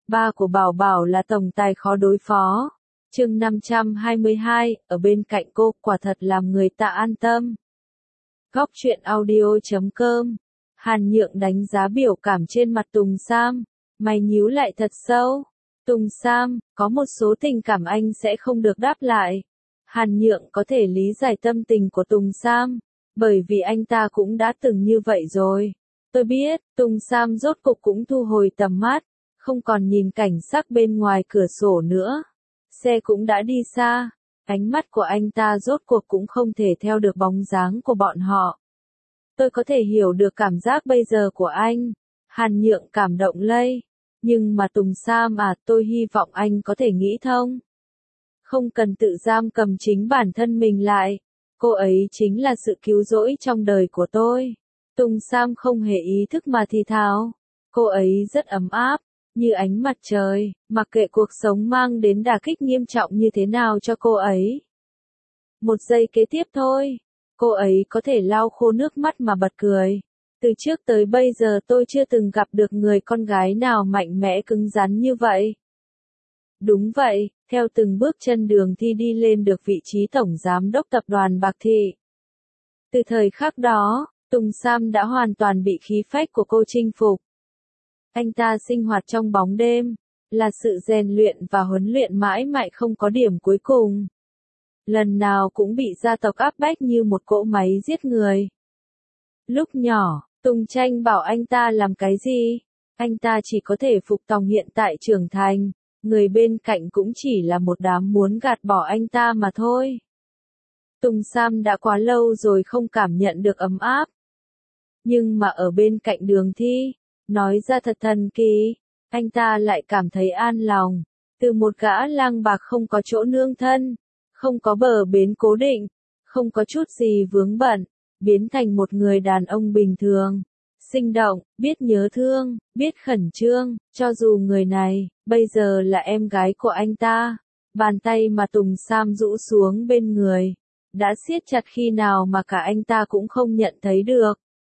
Ba của Bảo Bảo là tổng tài khó đối phó. Chương 522, ở bên cạnh cô quả thật làm người ta an tâm. Góc truyện audio.com. Hàn Nhượng đánh giá biểu cảm trên mặt Tùng Sam, mày nhíu lại thật sâu. Tùng Sam, có một số tình cảm anh sẽ không được đáp lại. Hàn Nhượng có thể lý giải tâm tình của Tùng Sam, bởi vì anh ta cũng đã từng như vậy rồi. Tôi biết, Tùng Sam rốt cục cũng thu hồi tầm mắt, không còn nhìn cảnh sắc bên ngoài cửa sổ nữa. Xe cũng đã đi xa, ánh mắt của anh ta rốt cuộc cũng không thể theo được bóng dáng của bọn họ. Tôi có thể hiểu được cảm giác bây giờ của anh. Hàn Nhượng cảm động lây. Nhưng mà Tùng Sam à, tôi hy vọng anh có thể nghĩ thông. Không cần tự giam cầm chính bản thân mình lại. Cô ấy chính là sự cứu rỗi trong đời của tôi. Tùng Sam không hề ý thức mà thì thào. Cô ấy rất ấm áp, như ánh mặt trời, mặc kệ cuộc sống mang đến đả kích nghiêm trọng như thế nào cho cô ấy. Một giây kế tiếp thôi, cô ấy có thể lau khô nước mắt mà bật cười. Từ trước tới bây giờ tôi chưa từng gặp được người con gái nào mạnh mẽ cứng rắn như vậy. Đúng vậy, theo từng bước chân Đường Thi đi lên được vị trí tổng giám đốc tập đoàn Bạc Thị. Từ thời khắc đó, Tùng Sam đã hoàn toàn bị khí phách của cô chinh phục. Anh ta sinh hoạt trong bóng đêm, là sự rèn luyện và huấn luyện mãi mãi không có điểm cuối cùng. Lần nào cũng bị gia tộc áp bách như một cỗ máy giết người. Lúc nhỏ, Tùng Tranh bảo anh ta làm cái gì? Anh ta chỉ có thể phục tòng hiện tại trưởng thành, người bên cạnh cũng chỉ là một đám muốn gạt bỏ anh ta mà thôi. Tùng Sam đã quá lâu rồi không cảm nhận được ấm áp. Nhưng mà ở bên cạnh Đường Thi, nói ra thật thần kỳ, anh ta lại cảm thấy an lòng. Từ một gã lang bạc không có chỗ nương thân, không có bờ bến cố định, không có chút gì vướng bận, biến thành một người đàn ông bình thường, sinh động, biết nhớ thương, biết khẩn trương, cho dù người này, bây giờ là em gái của anh ta. Bàn tay mà Tùng Sam rũ xuống bên người, đã siết chặt khi nào mà cả anh ta cũng không nhận thấy được.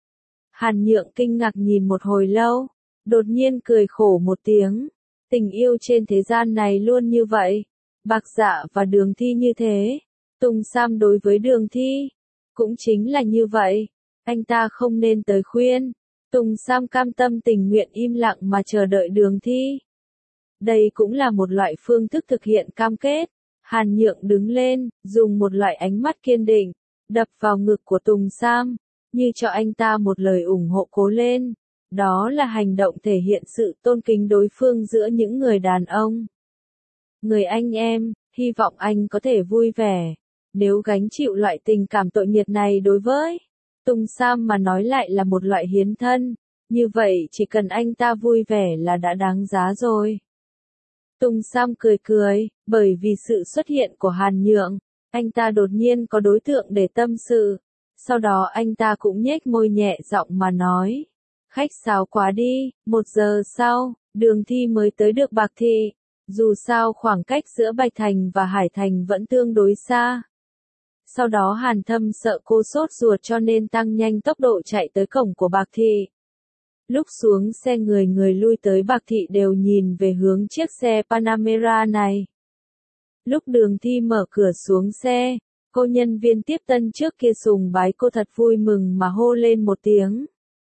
Hàn Nhượng kinh ngạc nhìn một hồi lâu, đột nhiên cười khổ một tiếng. Tình yêu trên thế gian này luôn như vậy. Bạc Dạ và Đường Thi như thế. Tùng Sam đối với Đường Thi cũng chính là như vậy. Anh ta không nên tới khuyên. Tùng Sam cam tâm tình nguyện im lặng mà chờ đợi Đường Thi. Đây cũng là một loại phương thức thực hiện cam kết. Hàn Nhượng đứng lên, dùng một loại ánh mắt kiên định, đập vào ngực của Tùng Sam, như cho anh ta một lời ủng hộ cố lên. Đó là hành động thể hiện sự tôn kính đối phương giữa những người đàn ông. Người anh em, hy vọng anh có thể vui vẻ. Nếu gánh chịu loại tình cảm tội nghiệp này đối với Tùng Sam mà nói lại là một loại hiến thân, như vậy chỉ cần anh ta vui vẻ là đã đáng giá rồi. Tùng Sam cười cười, bởi vì sự xuất hiện của Hàn Nhượng, anh ta đột nhiên có đối tượng để tâm sự. Sau đó anh ta cũng nhếch môi nhẹ giọng mà nói. Khách sáo quá đi. 1 giờ sau, Đường Thi mới tới được Bạc Thị. Dù sao khoảng cách giữa Bạch Thành và Hải Thành vẫn tương đối xa. Sau đó Hàn Thâm sợ cô sốt ruột cho nên tăng nhanh tốc độ chạy tới cổng của Bạc Thị. Lúc xuống xe người lui tới Bạc Thị đều nhìn về hướng chiếc xe Panamera này. Lúc Đường Thi mở cửa xuống xe, cô nhân viên tiếp tân trước kia sùng bái cô thật vui mừng mà hô lên một tiếng.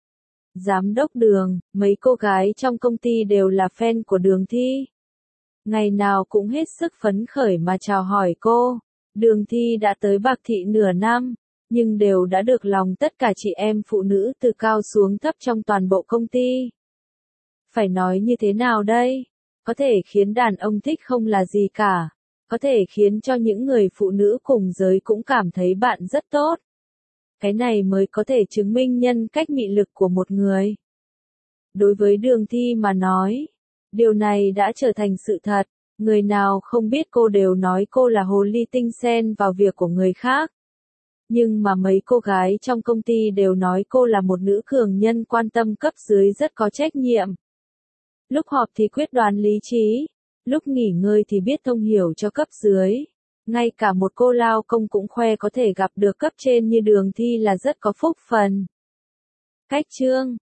Giám đốc Đường, mấy cô gái trong công ty đều là fan của Đường Thi. Ngày nào cũng hết sức phấn khởi mà chào hỏi cô. Đường Thi đã tới Bạc Thị nửa năm, nhưng đều đã được lòng tất cả chị em phụ nữ từ cao xuống thấp trong toàn bộ công ty. Phải nói như thế nào đây? Có thể khiến đàn ông thích không là gì cả. Có thể khiến cho những người phụ nữ cùng giới cũng cảm thấy bạn rất tốt. Cái này mới có thể chứng minh nhân cách mị lực của một người. Đối với Đường Thi mà nói, điều này đã trở thành sự thật. Người nào không biết cô đều nói cô là hồ ly tinh xen vào việc của người khác. Nhưng mà mấy cô gái trong công ty đều nói cô là một nữ cường nhân quan tâm cấp dưới rất có trách nhiệm. Lúc họp thì quyết đoán lý trí, lúc nghỉ ngơi thì biết thông hiểu cho cấp dưới. Ngay cả một cô lao công cũng khoe có thể gặp được cấp trên như Đường Thi là rất có phúc phần. Cách chương